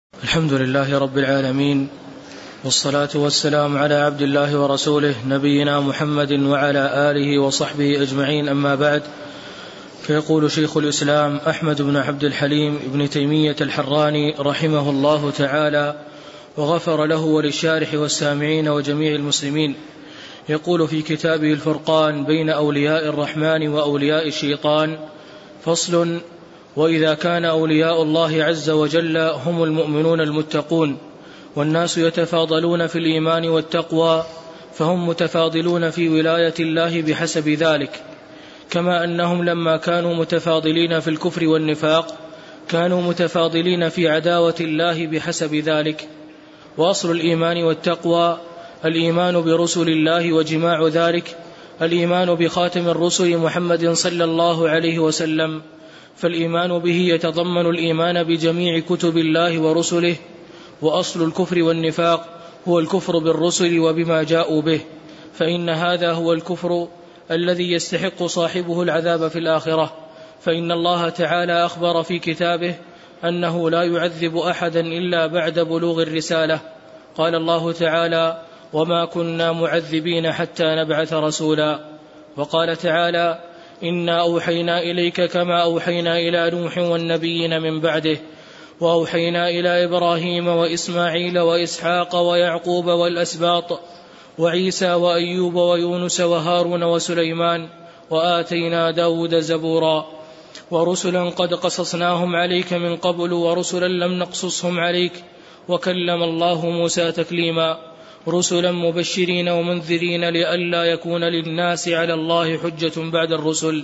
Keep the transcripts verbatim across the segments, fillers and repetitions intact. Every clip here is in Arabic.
الحمد لله رب العالمين، والصلاة والسلام على عبد الله ورسوله نبينا محمد وعلى آله وصحبه أجمعين، أما بعد. فيقول شيخ الإسلام أحمد بن عبد الحليم ابن تيمية الحراني رحمه الله تعالى وغفر له وللشارح والسامعين وجميع المسلمين، يقول في كتابه الفرقان بين أولياء الرحمن وأولياء الشيطان: فصل: وإذا كان أولياء الله عز وجل هم المؤمنون المتقون، والناس يتفاضلون في الإيمان والتقوى، فهم متفاضلون في ولاية الله بحسب ذلك، كما أنهم لما كانوا متفاضلين في الكفر والنفاق كانوا متفاضلين في عداوة الله بحسب ذلك. وأصل الإيمان والتقوى الإيمان برسل الله، وجماع ذلك الإيمان بخاتم الرسل محمد صلى الله عليه وسلم، فالإيمان به يتضمن الإيمان بجميع كتب الله ورسله. وأصل الكفر والنفاق هو الكفر بالرسل وبما جاءوا به، فإن هذا هو الكفر الذي يستحق صاحبه العذاب في الآخرة، فإن الله تعالى أخبر في كتابه أنه لا يعذب أحدا إلا بعد بلوغ الرسالة. قال الله تعالى: وما كنا معذبين حتى نبعث رسولا. وقال تعالى: إنا أوحينا إليك كما أوحينا إلى نوح والنبيين من بعده، وأوحينا إلى إبراهيم وإسماعيل وإسحاق ويعقوب والأسباط وعيسى وأيوب ويونس وهارون وسليمان، وآتينا داود زبورا، ورسلا قد قصصناهم عليك من قبل ورسلا لم نقصصهم عليك، وكلم الله موسى تكليما، رسلا مبشرين ومنذرين لئلا يكون للناس على الله حجة بعد الرسل.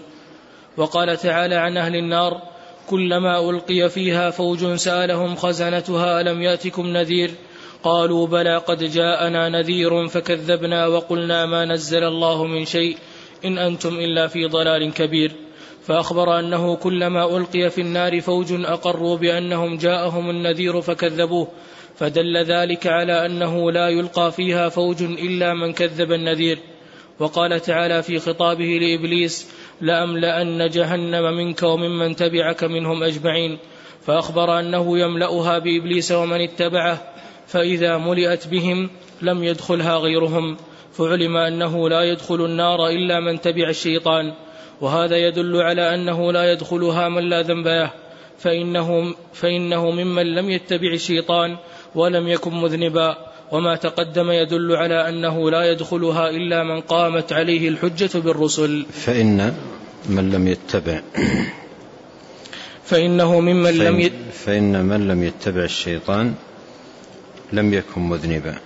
وقال تعالى عن أهل النار: كلما ألقي فيها فوج سألهم خزنتها ألم يأتكم نذير؟ قالوا بلى قد جاءنا نذير فكذبنا وقلنا ما نزل الله من شيء إن أنتم إلا في ضلال كبير. فأخبر أنه كلما ألقي في النار فوج أقروا بأنهم جاءهم النذير فكذبوه، فدل ذلك على أنه لا يلقى فيها فوج إلا من كذب النذير. وقال تعالى في خطابه لإبليس: لأملأن جهنم منك وممن تبعك منهم أجمعين، فأخبر أنه يملأها بإبليس ومن اتبعه، فإذا ملئت بهم لم يدخلها غيرهم، فعلم أنه لا يدخل النار إلا من تبع الشيطان، وهذا يدل على أنه لا يدخلها من لا ذنب له، فإنه, فإنه ممن لم يتبع الشيطان ولم يكن مذنبا. وما تقدم يدل على أنه لا يدخلها إلا من قامت عليه الحجة بالرسل. فإن من لم يتبع فإنه ممن فإن لم يت... فإن من لم يتبع الشيطان لم يكن مذنبا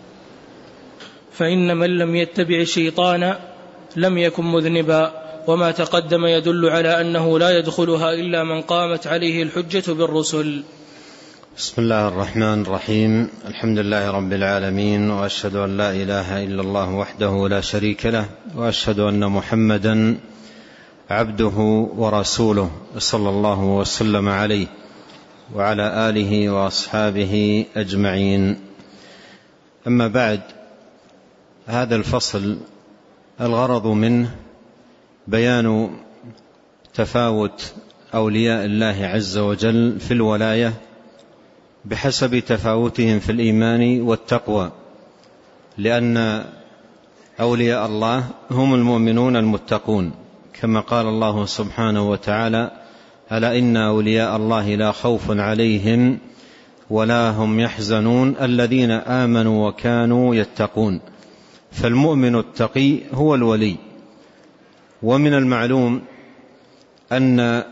فإن من لم يتبع الشيطان لم يكن مذنبا. وما تقدم يدل على أنه لا يدخلها إلا من قامت عليه الحجة بالرسل. بسم الله الرحمن الرحيم. الحمد لله رب العالمين، وأشهد أن لا إله إلا الله وحده لا شريك له، وأشهد أن محمدا عبده ورسوله صلى الله وسلم عليه وعلى آله وأصحابه أجمعين. أما بعد، هذا الفصل الغرض منه بيان تفاوت أولياء الله عز وجل في الولاية بحسب تفاوتهم في الإيمان والتقوى، لأن أولياء الله هم المؤمنون المتقون، كما قال الله سبحانه وتعالى: ألا إن أولياء الله لا خوف عليهم ولا هم يحزنون الذين آمنوا وكانوا يتقون. فالمؤمن التقي هو الولي. ومن المعلوم أن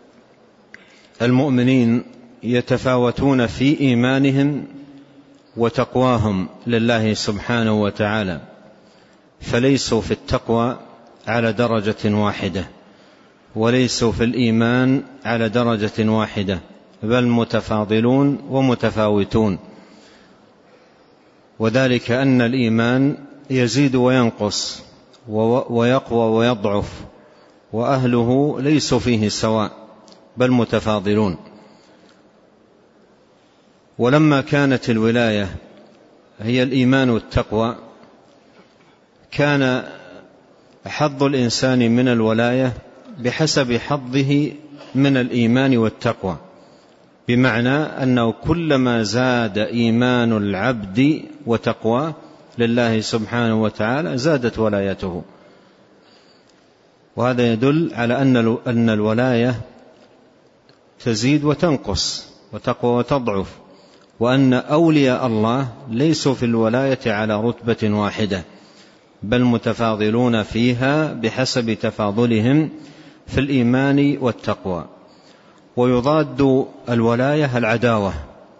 المؤمنين يتفاوتون في إيمانهم وتقواهم لله سبحانه وتعالى، فليسوا في التقوى على درجة واحدة، وليسوا في الإيمان على درجة واحدة، بل متفاضلون ومتفاوتون. وذلك أن الإيمان يزيد وينقص ويقوى ويضعف، وأهله ليسوا فيه سواء بل متفاضلون. ولما كانت الولاية هي الإيمان والتقوى، كان حظ الإنسان من الولاية بحسب حظه من الإيمان والتقوى، بمعنى أنه كلما زاد إيمان العبد وتقواه لله سبحانه وتعالى زادت ولايته. وهذا يدل على أن الولاية تزيد وتنقص وتقوى وتضعف، وأن أولياء الله ليسوا في الولاية على رتبة واحدة، بل متفاضلون فيها بحسب تفاضلهم في الإيمان والتقوى. ويضاد الولاية العداوة،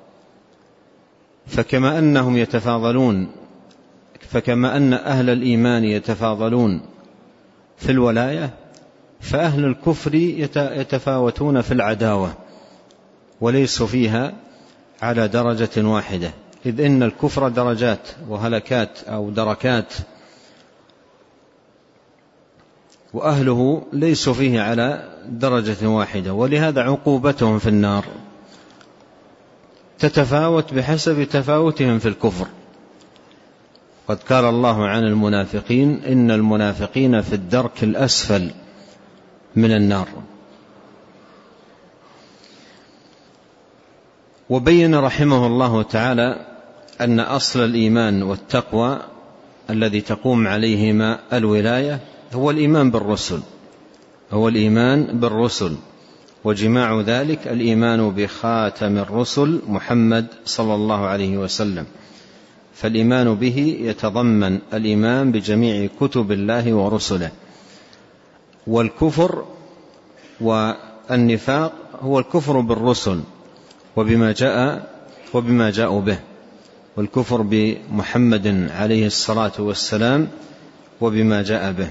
فكما أنهم يتفاضلون فكما أن أهل الإيمان يتفاضلون في الولاية، فأهل الكفر يتفاوتون في العداوة وليسوا فيها على درجة واحدة، إذ إن الكفر درجات وهلكات أو دركات، وأهله ليسوا فيه على درجة واحدة، ولهذا عقوبتهم في النار تتفاوت بحسب تفاوتهم في الكفر. قد قال الله عن المنافقين: إن المنافقين في الدرك الأسفل من النار. وبين رحمه الله تعالى أن أصل الإيمان والتقوى الذي تقوم عليهما الولاية هو الإيمان بالرسل هو الإيمان بالرسل وجماع ذلك الإيمان بخاتم الرسل محمد صلى الله عليه وسلم. فالإيمان به يتضمن الإيمان بجميع كتب الله ورسله. والكفر والنفاق هو الكفر بالرسل وبما جاء وبما جاءوا به، والكفر بمحمد عليه الصلاة والسلام وبما جاء به.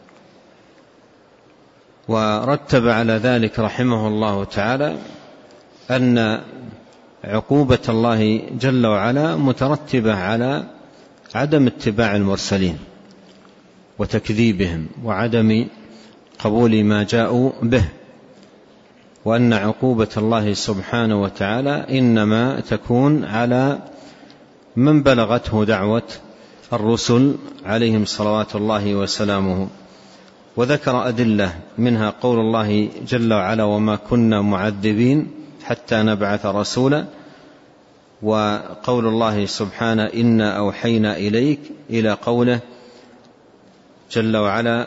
ورتب على ذلك رحمه الله تعالى أن عقوبة الله جل وعلا مترتبة على عدم اتباع المرسلين وتكذيبهم وعدم قبول ما جاءوا به، وأن عقوبة الله سبحانه وتعالى إنما تكون على من بلغته دعوة الرسل عليهم صلوات الله وسلامه. وذكر أدلة منها قول الله جل وعلا: وما كنا معذبين حتى نبعث رسولا، وقول الله سبحانه: إنا أوحينا إليك، إلى قوله جل وعلا: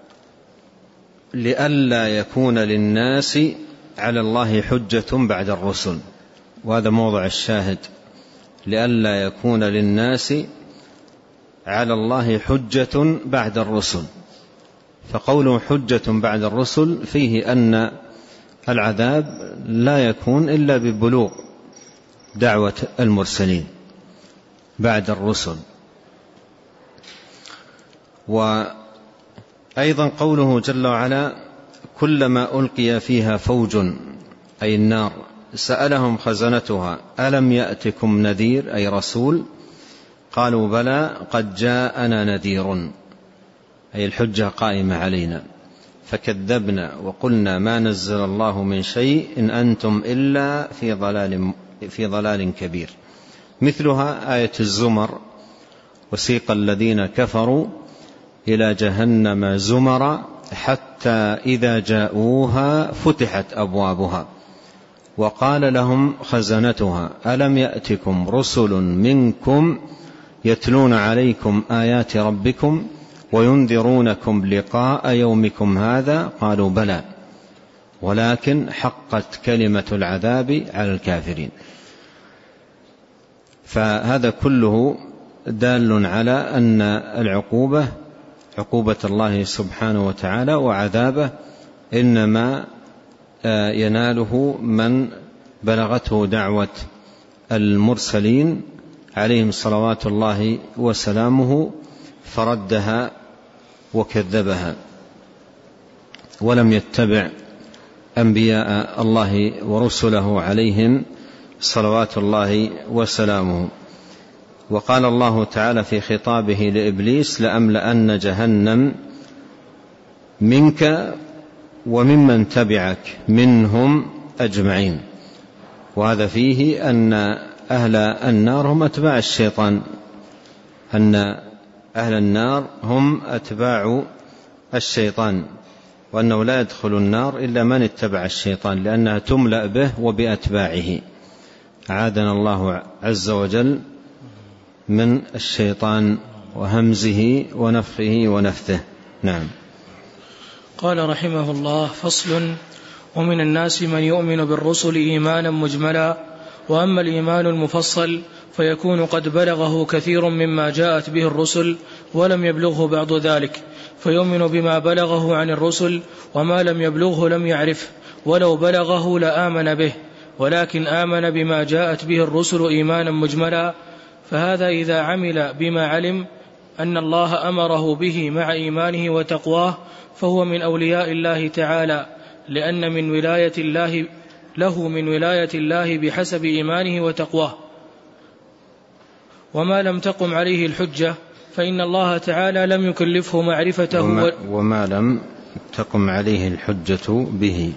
لئلا يكون للناس على الله حجة بعد الرسل. وهذا موضع الشاهد: لئلا يكون للناس على الله حجة بعد الرسل. فقوله حجة بعد الرسل فيه أن العذاب لا يكون إلا ببلوغ دعوة المرسلين بعد الرسل. وأيضا قوله جل وعلا: كلما ألقي فيها فوج، أي النار، سألهم خزنتها ألم يأتكم نذير، أي رسول؟ قالوا بلى قد جاءنا نذير، أي الحجة قائمة علينا، فكذبنا وقلنا ما نزل الله من شيء إن أنتم إلا في ضلال, في ضلال كبير. مثلها آية الزمر: وسيق الذين كفروا إلى جهنم زمرا حتى إذا جاءوها فتحت أبوابها وقال لهم خزنتها ألم يأتكم رسل منكم يتلون عليكم آيات ربكم وينذرونكم لقاء يومكم هذا؟ قالوا بلى ولكن حقت كلمة العذاب على الكافرين. فهذا كله دال على أن العقوبة عقوبة الله سبحانه وتعالى وعذابه إنما يناله من بلغته دعوة المرسلين عليهم صلوات الله وسلامه فردها وكذبها ولم يتبع أنبياء الله ورسله عليهم صلوات الله وسلامه. وقال الله تعالى في خطابه لإبليس: لأملأن جهنم منك وممن تبعك منهم أجمعين. وهذا فيه أن أهل النار هم أتباع الشيطان، أن أهل النار هم أتباع الشيطان، وأنه لا يدخل النار إلا من اتبع الشيطان، لأنها تملأ به وبأتباعه. أعاذنا الله عز وجل من الشيطان وهمزه ونفخه ونفثه. نعم. قال رحمه الله: فصل: ومن الناس من يؤمن بالرسل إيمانا مجملا، وأما الإيمان المفصل فيكون قد بلغه كثير مما جاءت به الرسل ولم يبلغه بعض ذلك، فيؤمن بما بلغه عن الرسل، وما لم يبلغه لم يعرفه، ولو بلغه لآمن به، ولكن آمن بما جاءت به الرسل إيمانا مجملا. فهذا إذا عمل بما علم أن الله أمره به مع إيمانه وتقواه فهو من أولياء الله تعالى، لأن من ولاية الله له من ولاية الله بحسب إيمانه وتقواه. وما لم تقم عليه الحجة فإن الله تعالى لم يكلفه معرفته وما, وما لم تقم عليه الحجة به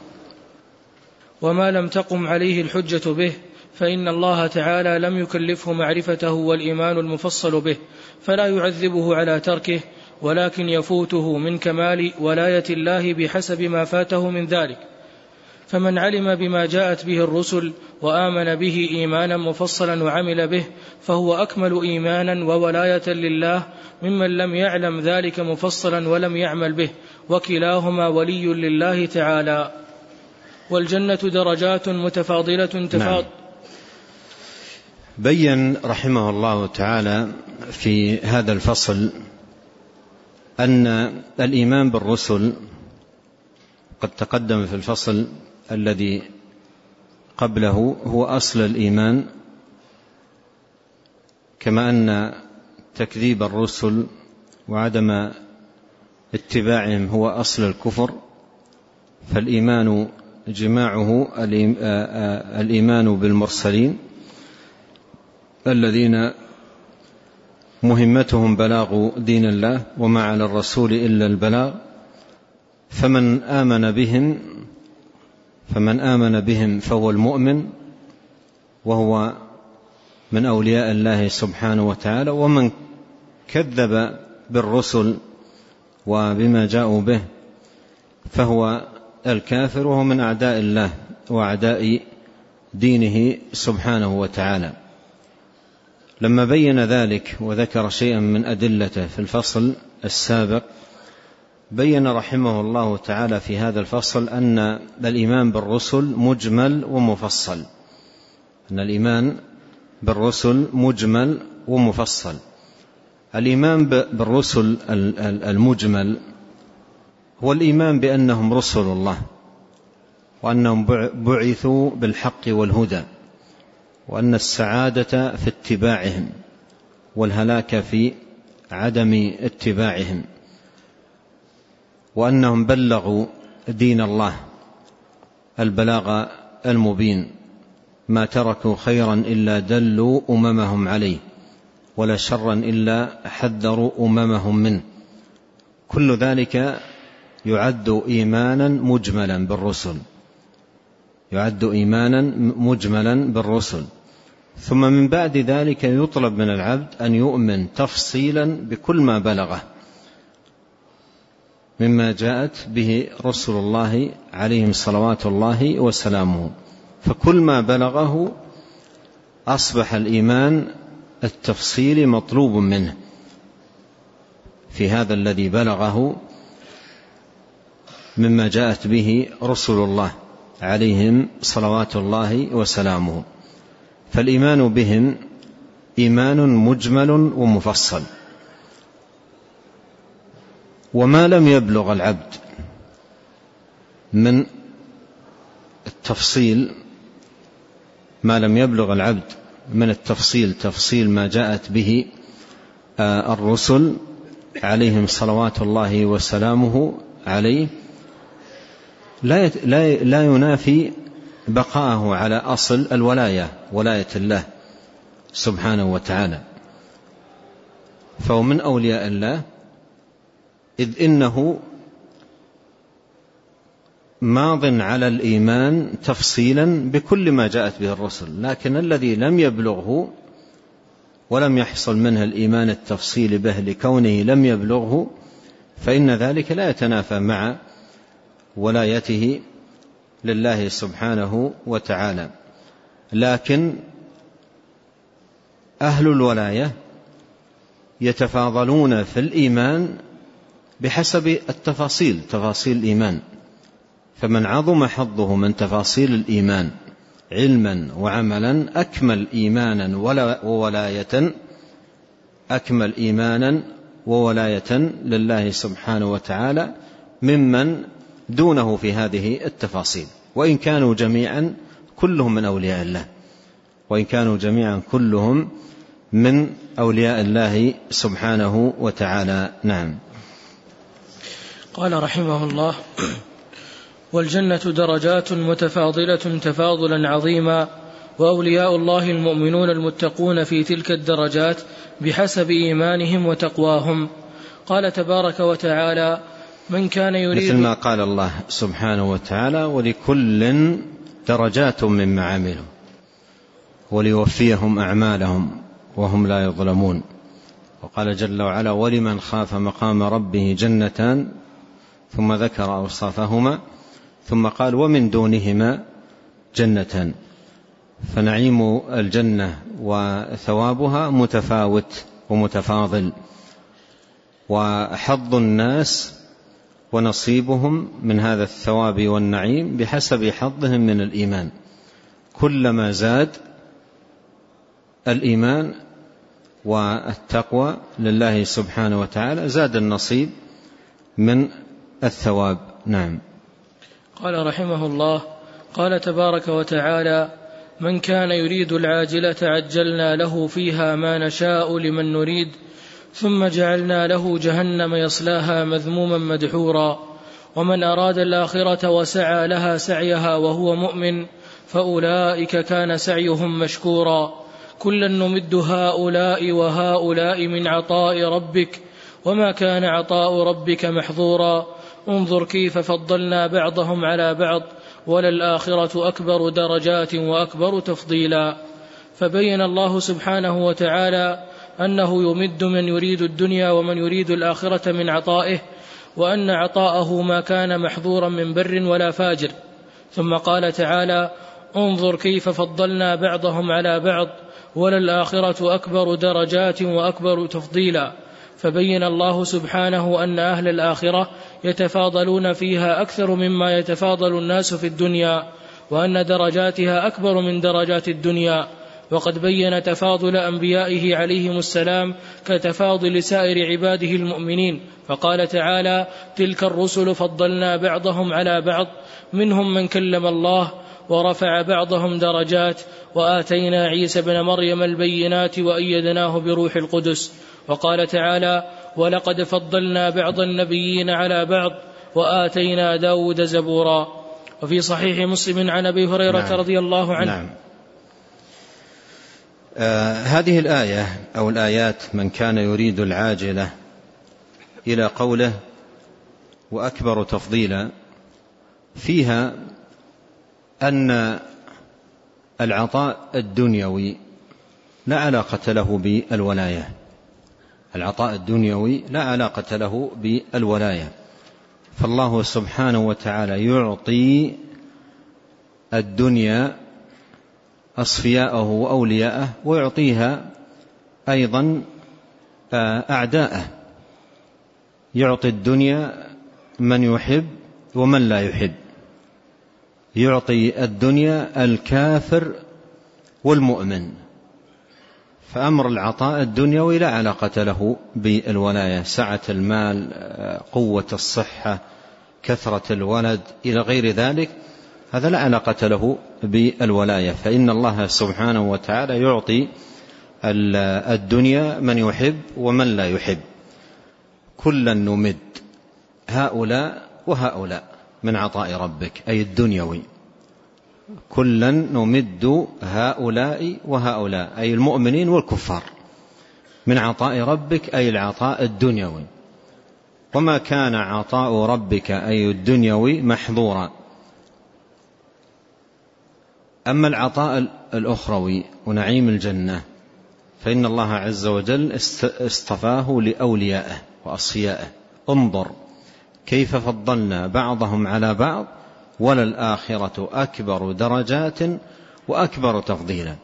وما لم تقم عليه الحجة به فإن الله تعالى لم يكلفه معرفته والإيمان المفصل به، فلا يعذبه على تركه، ولكن يفوته من كمال ولاية الله بحسب ما فاته من ذلك. فمن علم بما جاءت به الرسل وآمن به إيمانا مفصلا وعمل به فهو أكمل إيمانا وولاية لله ممن لم يعلم ذلك مفصلا ولم يعمل به، وكلاهما ولي لله تعالى. والجنة درجات متفاضلة تفاضل. نعم. بين رحمه الله تعالى في هذا الفصل أن الإيمان بالرسل قد تقدم في الفصل الذي قبله هو أصل الإيمان، كما أن تكذيب الرسل وعدم اتباعهم هو أصل الكفر، فالإيمان جماعه الإيمان بالمرسلين الذين مهمتهم بلاغ دين الله وما على الرسول إلا البلاغ. فمن آمن بهم فمن آمن بهم فهو المؤمن، وهو من أولياء الله سبحانه وتعالى. ومن كذب بالرسل وبما جاءوا به فهو الكافر، وهو من أعداء الله وأعداء دينه سبحانه وتعالى. لما بين ذلك وذكر شيئا من أدلته في الفصل السابق، بين رحمه الله تعالى في هذا الفصل أن الإيمان بالرسل مجمل ومفصل، أن الإيمان بالرسل مجمل ومفصل. الإيمان بالرسل المجمل هو الإيمان بأنهم رسل الله، وأنهم بعثوا بالحق والهدى، وأن السعادة في اتباعهم والهلاك في عدم اتباعهم، وأنهم بلغوا دين الله البلاغ المبين، ما تركوا خيرا إلا دلوا أممهم عليه، ولا شرا إلا حذروا أممهم منه. كل ذلك يعد إيمانا مجملا بالرسل، يعد إيمانا مجملا بالرسل. ثم من بعد ذلك يطلب من العبد أن يؤمن تفصيلا بكل ما بلغه مما جاءت به رسل الله عليهم صلوات الله وسلامه. فكل ما بلغه أصبح الإيمان التفصيلي مطلوب منه في هذا الذي بلغه مما جاءت به رسل الله عليهم صلوات الله وسلامه. فالإيمان بهم إيمان مجمل ومفصل. وما لم يبلغ العبد من التفصيل ما لم يبلغ العبد من التفصيل تفصيل ما جاءت به الرسل عليهم صلوات الله وسلامه عليه لا لا ينافي بقاءه على أصل الولاية، ولاية الله سبحانه وتعالى، فهو من أولياء الله، إذ إنه ماض على الإيمان تفصيلا بكل ما جاءت به الرسل. لكن الذي لم يبلغه ولم يحصل منه الإيمان التفصيل به لكونه لم يبلغه، فإن ذلك لا يتنافى مع ولايته لله سبحانه وتعالى. لكن أهل الولاية يتفاضلون في الإيمان بحسب التفاصيل، تفاصيل الإيمان، فمن عظم حظه من تفاصيل الإيمان علما وعملا أكمل إيمانا وولاية أكمل إيمانا وولاية لله سبحانه وتعالى ممن دونه في هذه التفاصيل، وإن كانوا جميعا كلهم من أولياء الله، وإن كانوا جميعا كلهم من أولياء الله سبحانه وتعالى. نعم. قال رحمه الله: والجنة درجات متفاضلة تفاضلا عظيما، وأولياء الله المؤمنون المتقون في تلك الدرجات بحسب إيمانهم وتقواهم. قال تبارك وتعالى: من كان يريد، مثل ما قال الله سبحانه وتعالى: ولكل درجات مما عملوا وليوفيهم أعمالهم وهم لا يظلمون. وقال جل وعلا: ولمن خاف مقام ربه جنتان، ثم ذكر أوصافهما، ثم قال: ومن دونهما جنتان. فنعيم الجنة وثوابها متفاوت ومتفاضل، وحظ الناس ونصيبهم من هذا الثواب والنعيم بحسب حظهم من الإيمان. كلما زاد الإيمان والتقوى لله سبحانه وتعالى زاد النصيب من الثواب. نعم. قال رحمه الله: قال تبارك وتعالى: من كان يريد العاجلة عجلنا له فيها ما نشاء لمن نريد ثم جعلنا له جهنم يصلاها مذموما مدحورا. ومن أراد الآخرة وسعى لها سعيها وهو مؤمن فأولئك كان سعيهم مشكورا. كلا نمد هؤلاء وهؤلاء من عطاء ربك وما كان عطاء ربك محظورا. انظر كيف فضلنا بعضهم على بعض وللآخرة أكبر درجات وأكبر تفضيلا. فبين الله سبحانه وتعالى أنه يمد من يريد الدنيا ومن يريد الآخرة من عطائه، وأن عطاءه ما كان محظورا من بر ولا فاجر. ثم قال تعالى: انظر كيف فضلنا بعضهم على بعض وللآخرة أكبر درجات وأكبر تفضيلا. فبين الله سبحانه أن أهل الآخرة يتفاضلون فيها أكثر مما يتفاضل الناس في الدنيا، وأن درجاتها أكبر من درجات الدنيا. وقد بين تفاضل أنبيائه عليهم السلام كتفاضل سائر عباده المؤمنين، فقال تعالى: تلك الرسل فضلنا بعضهم على بعض منهم من كلم الله ورفع بعضهم درجات وآتينا عيسى بن مريم البينات وأيدناه بروح القدس. وقال تعالى: ولقد فضلنا بعض النبيين على بعض وآتينا داود زبورا. وفي صحيح مسلم عن أبي هريرة نعم. رضي الله عنه نعم. آه هذه الآية أو الآيات من كان يريد العاجلة إلى قوله وأكبر تفضيلا، فيها أن العطاء الدنيوي لا علاقة له بالولاية. العطاء الدنيوي لا علاقة له بالولاية، فالله سبحانه وتعالى يعطي الدنيا أصفياءه وأولياءه، ويعطيها أيضا أعداءه. يعطي الدنيا من يحب ومن لا يحب، يعطي الدنيا الكافر والمؤمن. فأمر العطاء الدنيوي لا علاقة له بالولاية، سعة المال، قوة الصحة، كثرة الولد إلى غير ذلك، هذا لا علاقة له بالولاية. فإن الله سبحانه وتعالى يعطي الدنيا من يحب ومن لا يحب. كلا نمد هؤلاء وهؤلاء من عطاء ربك، أي الدنيوي. كلا نمد هؤلاء وهؤلاء أي المؤمنين والكفار من عطاء ربك، أي العطاء الدنيوي. وما كان عطاء ربك أي الدنيوي محظورا. أما العطاء الأخروي ونعيم الجنة فإن الله عز وجل اصطفاه لأوليائه وأصفيائه. انظر كيف فضلنا بعضهم على بعض وللآخرة أكبر درجات وأكبر تفضيلا.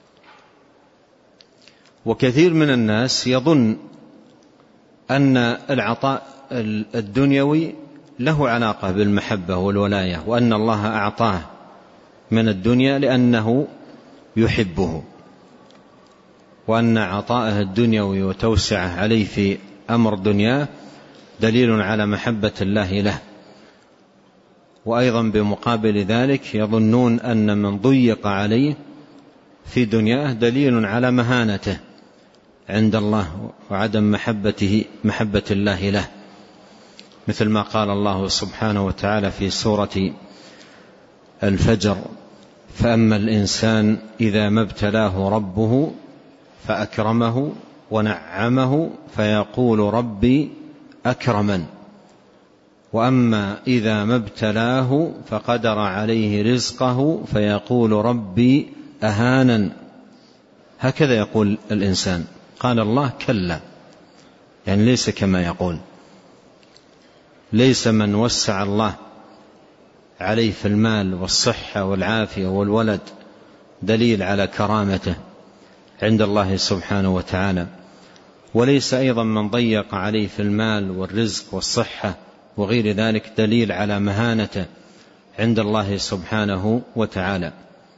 وكثير من الناس يظن أن العطاء الدنيوي له علاقة بالمحبة والولاية، وأن الله أعطاه من الدنيا لأنه يحبه، وأن عطاءه الدنيوي وتوسعه عليه في أمر دنياه دليل على محبة الله له. وأيضا بمقابل ذلك يظنون أن من ضيق عليه في دنياه دليل على مهانته عند الله وعدم محبته محبة الله له، مثل ما قال الله سبحانه وتعالى في سورة الفجر: فأما الإنسان إذا ما ابتلاه ربه فأكرمه ونعمه فيقول ربي أكرمن، وأما إذا ما ابتلاه فقدر عليه رزقه فيقول ربي أهانن. هكذا يقول الإنسان. قال الله: كلا، يعني ليس كما يقول. ليس من وسع الله عليه في المال والصحة والعافية والولد دليل على كرامته عند الله سبحانه وتعالى، وليس أيضا من ضيق عليه في المال والرزق والصحة وغير ذلك دليل على مهانته عند الله سبحانه وتعالى.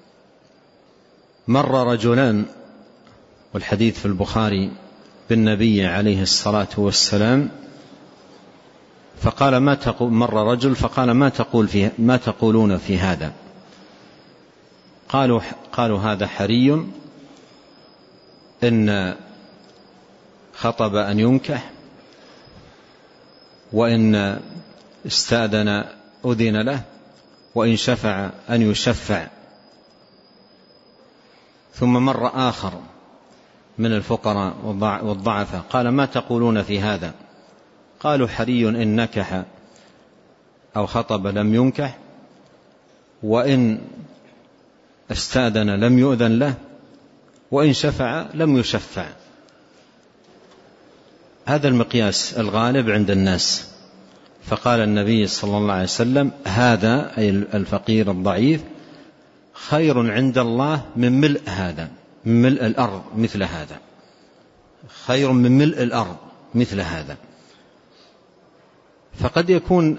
مر رجلان، والحديث في البخاري، بالنبي عليه الصلاة والسلام فقال: ما تقول مر رجل فقال: ما تقول في ما تقولون في هذا؟ قالوا قالوا هذا حري إن خطب أن ينكح، وإن استأذن أذن له، وإن شفع أن يشفع. ثم مر آخر من الفقراء والضعفاء قال: ما تقولون في هذا؟ قالوا: حري إن نكح أو خطب لم ينكح، وإن استأذن لم يؤذن له، وإن شفع لم يشفع. هذا المقياس الغالب عند الناس. فقال النبي صلى الله عليه وسلم: هذا أي الفقير الضعيف خير عند الله من ملء هذا، من ملء الأرض مثل هذا، خير من ملء الأرض مثل هذا. فقد يكون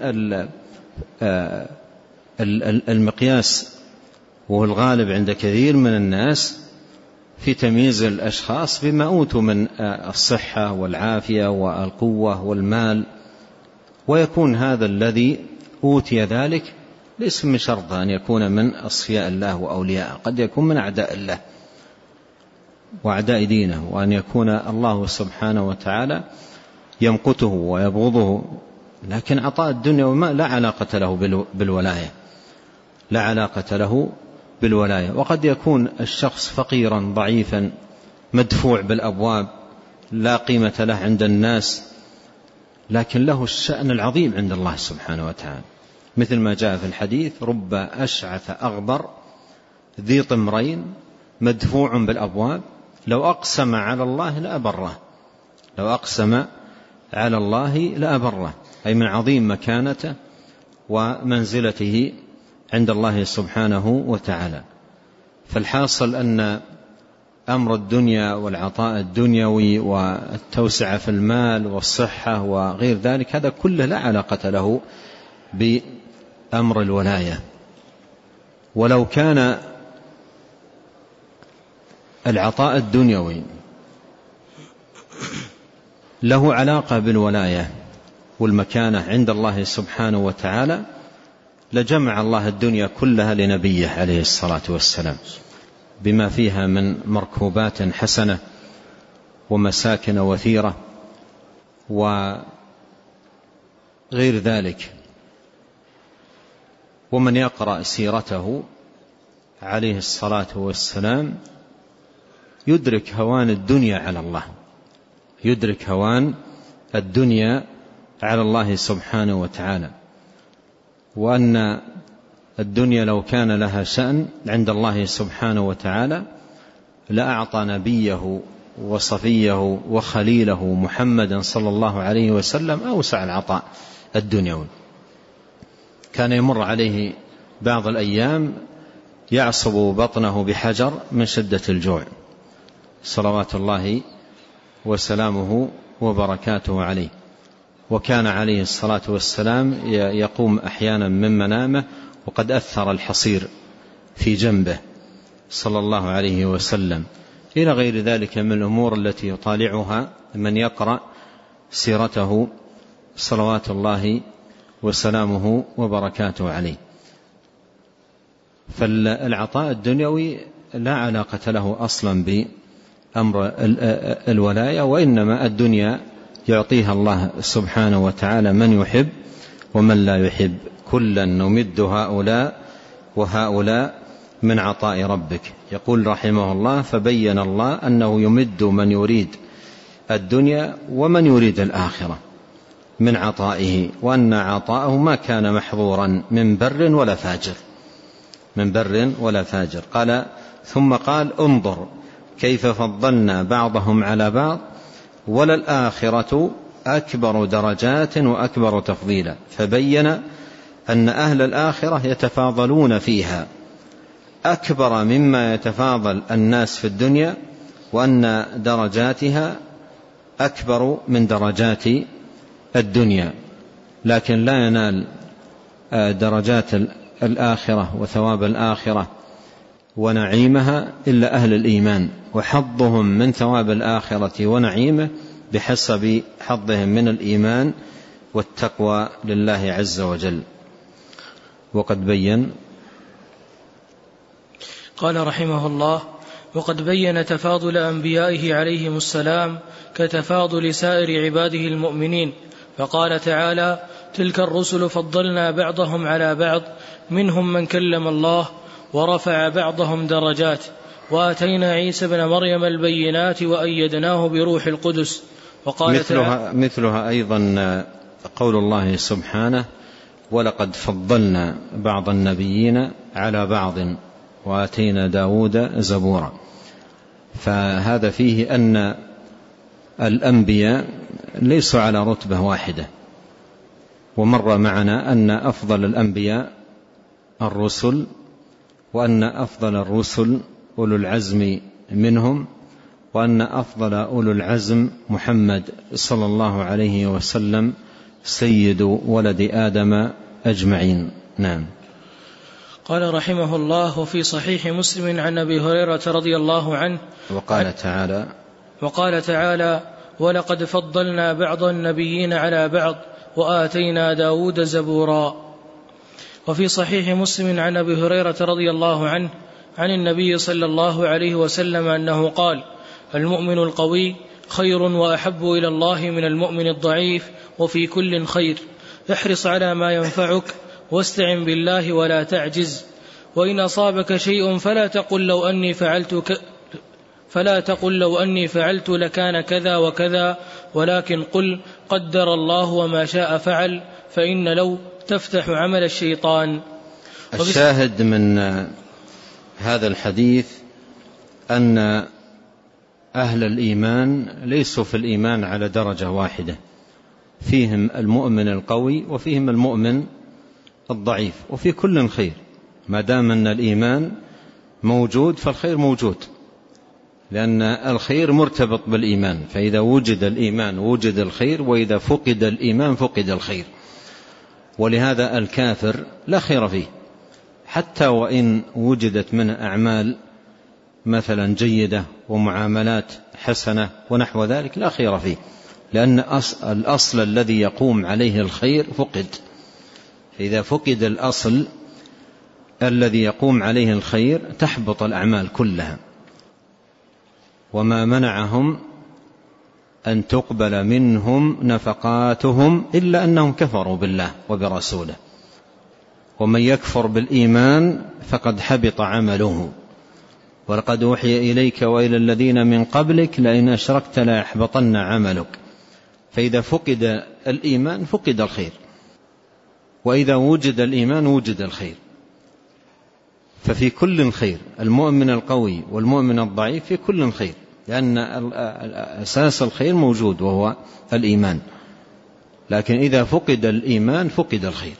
المقياس وهو الغالب عند كثير من الناس في تمييز الأشخاص بما أوتوا من الصحة والعافية والقوة والمال، ويكون هذا الذي أوتي ذلك ليس من شرط أن يكون من أصفياء الله وأولياء، قد يكون من أعداء الله وأعداء دينه، وأن يكون الله سبحانه وتعالى يمقته ويبغضه. لكن عطاء الدنيا وما لا علاقة له بالولاية، لا علاقة له بالولاية. وقد يكون الشخص فقيرا ضعيفا مدفوع بالأبواب لا قيمة له عند الناس، لكن له الشأن العظيم عند الله سبحانه وتعالى، مثل ما جاء في الحديث: رب أشعث أغبر ذي طمرين مدفوع بالأبواب لو أقسم على الله لأبره، لو أقسم على الله لأبره، أي من عظيم مكانته ومنزلته عند الله سبحانه وتعالى. فالحاصل أن أمر الدنيا والعطاء الدنيوي والتوسعة في المال والصحة وغير ذلك هذا كله لا علاقة له بأمر الولاية. ولو كان العطاء الدنيوي له علاقة بالولاية والمكانة عند الله سبحانه وتعالى لجمع الله الدنيا كلها لنبيه عليه الصلاة والسلام، بما فيها من مركوبات حسنة ومساكن وثيرة وغير ذلك. ومن يقرأ سيرته عليه الصلاة والسلام يدرك هوان الدنيا على الله، يدرك هوان الدنيا على الله سبحانه وتعالى، وأن الدنيا لو كان لها شأن عند الله سبحانه وتعالى لأعطى نبيه وصفيه وخليله محمدا صلى الله عليه وسلم أوسع العطاء الدنيوي. كان يمر عليه بعض الأيام يعصب بطنه بحجر من شدة الجوع صلوات الله وسلامه وبركاته عليه، وكان عليه الصلاة والسلام يقوم أحيانا من منامه وقد أثر الحصير في جنبه صلى الله عليه وسلم، إلى غير ذلك من الأمور التي يطالعها من يقرأ سيرته صلوات الله وسلامه وبركاته عليه. فالعطاء الدنيوي لا علاقة له أصلا بأمر الولاية، وإنما الدنيا يعطيها الله سبحانه وتعالى من يحب ومن لا يحب، كلا نمد هؤلاء وهؤلاء من عطاء ربك. يقول رحمه الله: فبين الله أنه يمد من يريد الدنيا ومن يريد الآخرة من عطائه، وأن عطاءه ما كان محظورا من بر ولا فاجر، من بر ولا فاجر. قال ثم قال: انظر كيف فضلنا بعضهم على بعض وللآخرة أكبر درجات وأكبر تفضيلا. فبين أن أهل الآخرة يتفاضلون فيها أكبر مما يتفاضل الناس في الدنيا، وأن درجاتها أكبر من درجات الدنيا، لكن لا ينال درجات الآخرة وثواب الآخرة ونعيمها إلا أهل الإيمان، وحظهم من ثواب الآخرة ونعيمه بحسب حظهم من الإيمان والتقوى لله عز وجل. وقد بين قال رحمه الله: وقد بين تفاضل أنبيائه عليهم السلام كتفاضل سائر عباده المؤمنين، فقال تعالى: تلك الرسل فضلنا بعضهم على بعض منهم من كلم الله ورفع بعضهم درجات وآتينا عيسى بن مريم البينات وأيدناه بروح القدس. وقال مثلها, مثلها أيضا قول الله سبحانه: ولقد فضلنا بعض النبيين على بعض وآتينا داود زبورا. فهذا فيه أن الأنبياء ليسوا على رتبة واحدة، ومر معنا أن أفضل الأنبياء الرسل، وأن أفضل الرسل أولو العزم منهم، وأن أفضل أولو العزم محمد صلى الله عليه وسلم سيد ولد آدم أجمعين. نعم. قال رحمه الله: وفي صحيح مسلم عن أبي هريرة رضي الله عنه وقال تعالى وقال تعالى: ولقد فضلنا بعض النبيين على بعض وآتينا داود زبورا. وفي صحيح مسلم عن أبي هريرة رضي الله عنه عن النبي صلى الله عليه وسلم أنه قال: المؤمن القوي خير وأحب إلى الله من المؤمن الضعيف، وفي كل خير، احرص على ما ينفعك واستعن بالله ولا تعجز، وإن أصابك شيء فلا تقل لو أني فعلت ك... فلا تقل لو أني فعلت لكان كذا وكذا، ولكن قل قدر الله وما شاء فعل، فإن لو تفتح عمل الشيطان. الشاهد من هذا الحديث أن أهل الإيمان ليسوا في الإيمان على درجة واحدة، فيهم المؤمن القوي وفيهم المؤمن الضعيف، وفي كل خير، ما دام أن الإيمان موجود فالخير موجود، لأن الخير مرتبط بالإيمان، فإذا وجد الإيمان وجد الخير، وإذا فقد الإيمان فقد الخير. ولهذا الكافر لا خير فيه، حتى وإن وجدت منه أعمال مثلا جيدة ومعاملات حسنة ونحو ذلك، لا خير فيه، لأن الأصل الذي يقوم عليه الخير فقد. إذا فقد الأصل الذي يقوم عليه الخير تحبط الأعمال كلها. وما منعهم أن تقبل منهم نفقاتهم إلا أنهم كفروا بالله وبرسوله، ومن يكفر بالإيمان فقد حبط عمله، ولقد أوحي إليك وإلى الذين من قبلك لئن أشركت ليحبطن عملك. فإذا فقد الإيمان فقد الخير، وإذا وجد الإيمان وجد الخير. ففي كل خير، المؤمن القوي والمؤمن الضعيف في كل خير، لأن أساس الخير موجود وهو الإيمان. لكن إذا فقد الإيمان فقد الخير.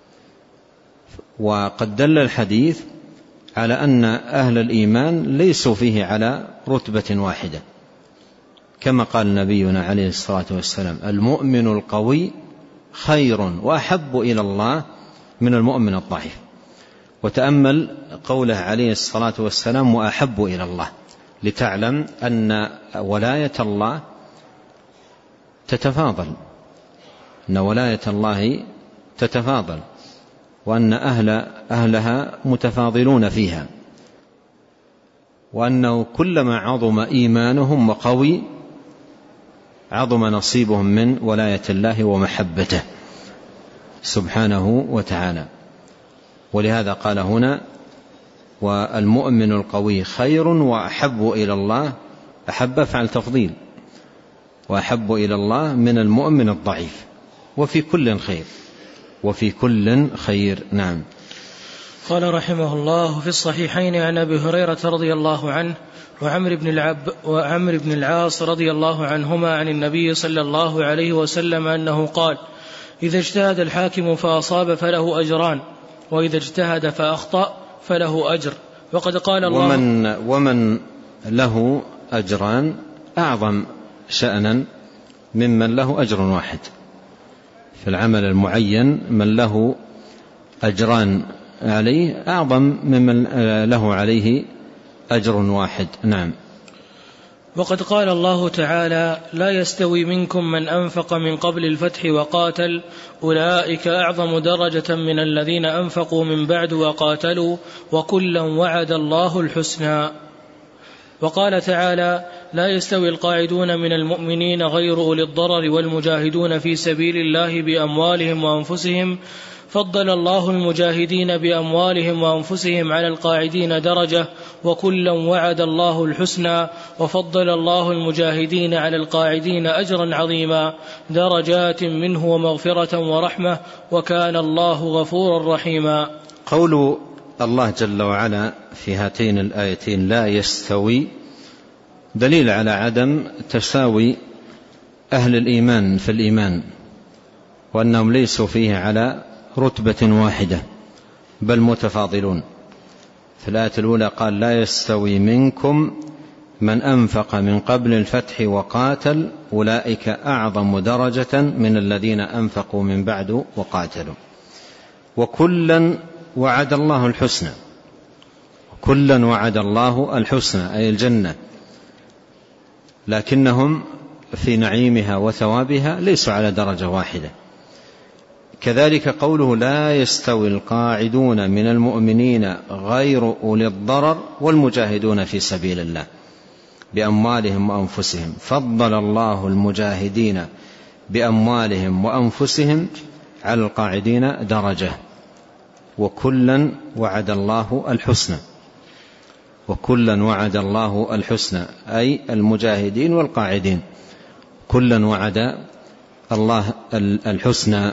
وقد دل الحديث على أن أهل الإيمان ليسوا فيه على رتبة واحدة، كما قال نبينا عليه الصلاة والسلام: المؤمن القوي خير وأحب إلى الله من المؤمن الضعيف. وتأمل قوله عليه الصلاة والسلام: وأحب إلى الله، لتعلم أن ولاية الله تتفاضل، أن ولاية الله تتفاضل، وأن أهل أهلها متفاضلون فيها، وأنه كلما عظم إيمانهم وقوي عظم نصيبهم من ولاية الله ومحبته سبحانه وتعالى. ولهذا قال هنا: والمؤمن القوي خير وأحب إلى الله. أحب فعل تفضيل، وأحب إلى الله من المؤمن الضعيف، وفي كل خير، وفي كل خير. نعم. قال رحمه الله: في الصحيحين عن أبي هريرة رضي الله عنه وعمر بن العب وعمر بن العاص رضي الله عنهما عن النبي صلى الله عليه وسلم أنه قال: إذا اجتهد الحاكم فأصاب فله أجران، وإذا اجتهد فأخطأ فله أجر. وقد قال الله: ومن, ومن له أجران أعظم شأنا ممن له أجر واحد. في العمل المعين من له أجران عليه أعظم ممن له عليه أجر واحد. نعم. وقد قال الله تعالى: لا يستوي منكم من أنفق من قبل الفتح وقاتل أولئك أعظم درجة من الذين أنفقوا من بعد وقاتلوا وكلا وعد الله الحسنى. وقال تعالى: لا يستوي القاعدون من المؤمنين غير أولي الضرر والمجاهدون في سبيل الله بأموالهم وأنفسهم فضل الله المجاهدين بأموالهم وأنفسهم على القاعدين درجة وكلا وعد الله الحسنى وفضل الله المجاهدين على القاعدين أجرا عظيما درجات منه ومغفرة ورحمة وكان الله غفورا رحيما. قول الله جل وعلا في هاتين الآيتين لا يستوي دليل على عدم تساوي أهل الإيمان في الإيمان، وأنهم ليسوا فيه على رتبة واحدة بل متفاضلون. في الآية الأولى قال: لا يستوي منكم من أنفق من قبل الفتح وقاتل أولئك أعظم درجة من الذين أنفقوا من بعد وقاتلوا وكلا وعد الله الحسنى. كلا وعد الله الحسنى أي الجنة، لكنهم في نعيمها وثوابها ليسوا على درجة واحدة. كذلك قوله: لا يستوي القاعدون من المؤمنين غير أولي الضرر والمجاهدون في سبيل الله بأموالهم وأنفسهم فضل الله المجاهدين بأموالهم وأنفسهم على القاعدين درجة وكلا وعد الله الحسنى. وكلا وعد الله الحسنى أي المجاهدين والقاعدين، كلا وعد الله الحسنى.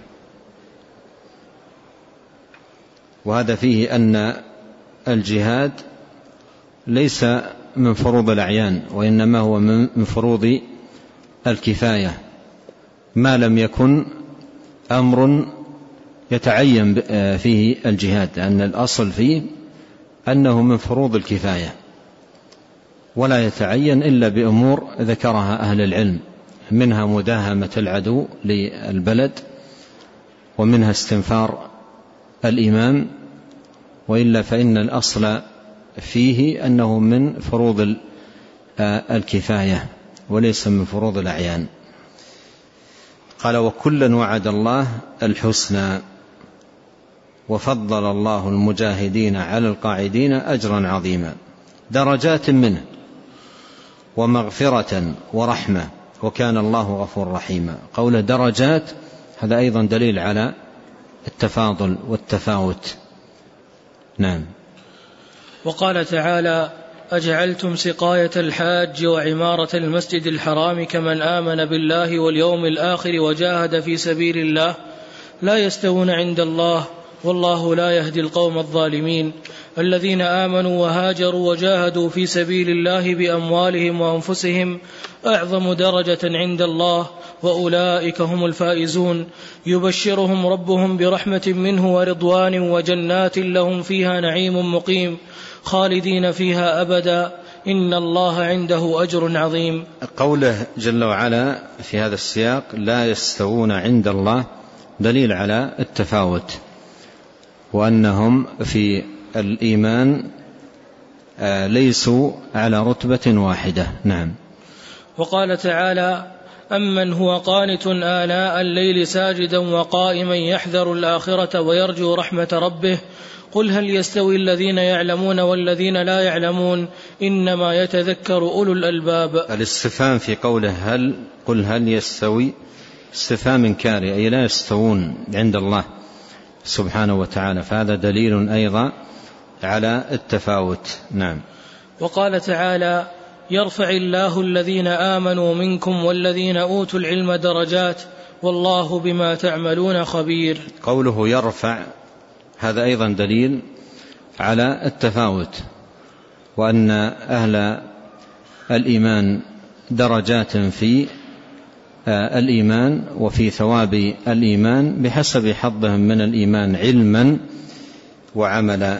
وهذا فيه أن الجهاد ليس من فروض الأعيان، وإنما هو من فروض الكفاية ما لم يكن أمر يتعين فيه الجهاد، لأن الأصل فيه أنه من فروض الكفاية ولا يتعين إلا بأمور ذكرها أهل العلم، منها مداهمة العدو للبلد، ومنها استنفار الإمام، وإلا فإن الأصل فيه أنه من فروض الكفاية وليس من فروض الأعيان. قال: وكلا وعد الله الحسنى وفضل الله المجاهدين على القاعدين أجرا عظيما درجات منه ومغفرة ورحمة وكان الله غفور رحيما. قوله درجات هذا أيضا دليل على التفاضل والتفاوت. نعم. وقال تعالى: أجعلتم سقاية الحاج وعمارة المسجد الحرام كمن آمن بالله واليوم الآخر وجاهد في سبيل الله لا يستوون عند الله والله لا يهدي القوم الظالمين. الذين آمنوا وهاجروا وجاهدوا في سبيل الله بأموالهم وأنفسهم أعظم درجة عند الله وأولئك هم الفائزون. يبشرهم ربهم برحمة منه ورضوان وجنات لهم فيها نعيم مقيم خالدين فيها أبدا إن الله عنده أجر عظيم. قوله جل وعلا في هذا السياق لا يستوون عند الله دليل على التفاوت، وأنهم في الإيمان ليسوا على رتبة واحدة. نعم. وقال تعالى أمن هو قانت آناء الليل ساجدا وقائما يحذر الآخرة ويرجو رحمة ربه قل هل يستوي الذين يعلمون والذين لا يعلمون إنما يتذكر أولو الألباب. الاستفهام في قوله هل قل هل يستوي استفهام إنكاري، أي لا يستوون عند الله سبحانه وتعالى، فهذا دليل أيضا على التفاوت. نعم. وقال تعالى يرفع الله الذين آمنوا منكم والذين أوتوا العلم درجات والله بما تعملون خبير. قوله يرفع هذا أيضا دليل على التفاوت، وأن أهل الإيمان درجات في الإيمان وفي ثواب الإيمان بحسب حظهم من الإيمان علما وعملا.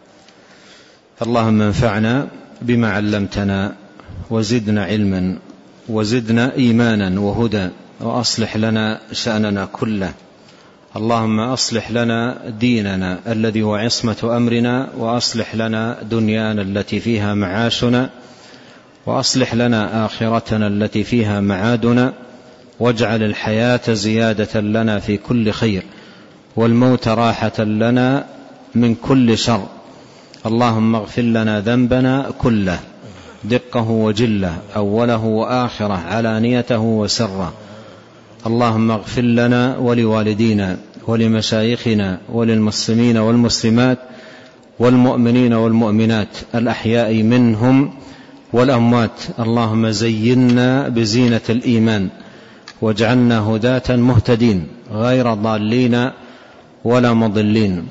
اللهم انفعنا بما علمتنا وزدنا علما وزدنا إيمانا وهدى وأصلح لنا شأننا كله. اللهم أصلح لنا ديننا الذي هو عصمة أمرنا، وأصلح لنا دنيانا التي فيها معاشنا، وأصلح لنا آخرتنا التي فيها معادنا، واجعل الحياة زيادة لنا في كل خير والموت راحة لنا من كل شر. اللهم اغفر لنا ذنبنا كله دقه وجله أوله وآخره علانيته وسره. اللهم اغفر لنا ولوالدينا ولمشايخنا وللمسلمين والمسلمات والمؤمنين والمؤمنات الأحياء منهم والأموات. اللهم زينا بزينة الإيمان واجعلنا هداة مهتدين غير ضالين ولا مضلين.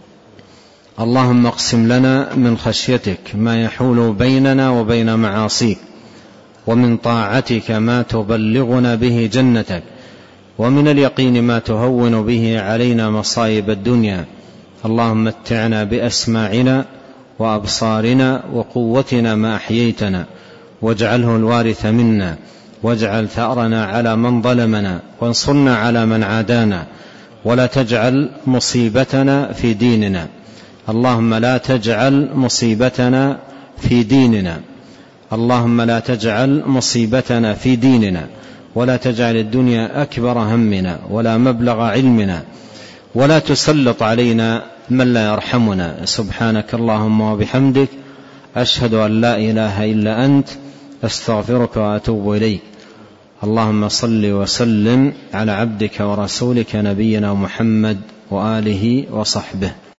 اللهم اقسم لنا من خشيتك ما يحول بيننا وبين معاصيك، ومن طاعتك ما تبلغنا به جنتك، ومن اليقين ما تهون به علينا مصائب الدنيا. اللهم متعنا بأسماعنا وأبصارنا وقوتنا ما أحييتنا، واجعله الوارث منا، واجعل ثأرنا على من ظلمنا، وانصرنا على من عادانا، ولا تجعل مصيبتنا في ديننا. اللهم لا تجعل مصيبتنا في ديننا اللهم لا تجعل مصيبتنا في ديننا، ولا تجعل الدنيا أكبر همنا ولا مبلغ علمنا، ولا تسلط علينا من لا يرحمنا. سبحانك اللهم وبحمدك أشهد أن لا إله إلا أنت أستغفرك وأتوب إليك. اللهم صل وسلم على عبدك ورسولك نبينا محمد وآله وصحبه.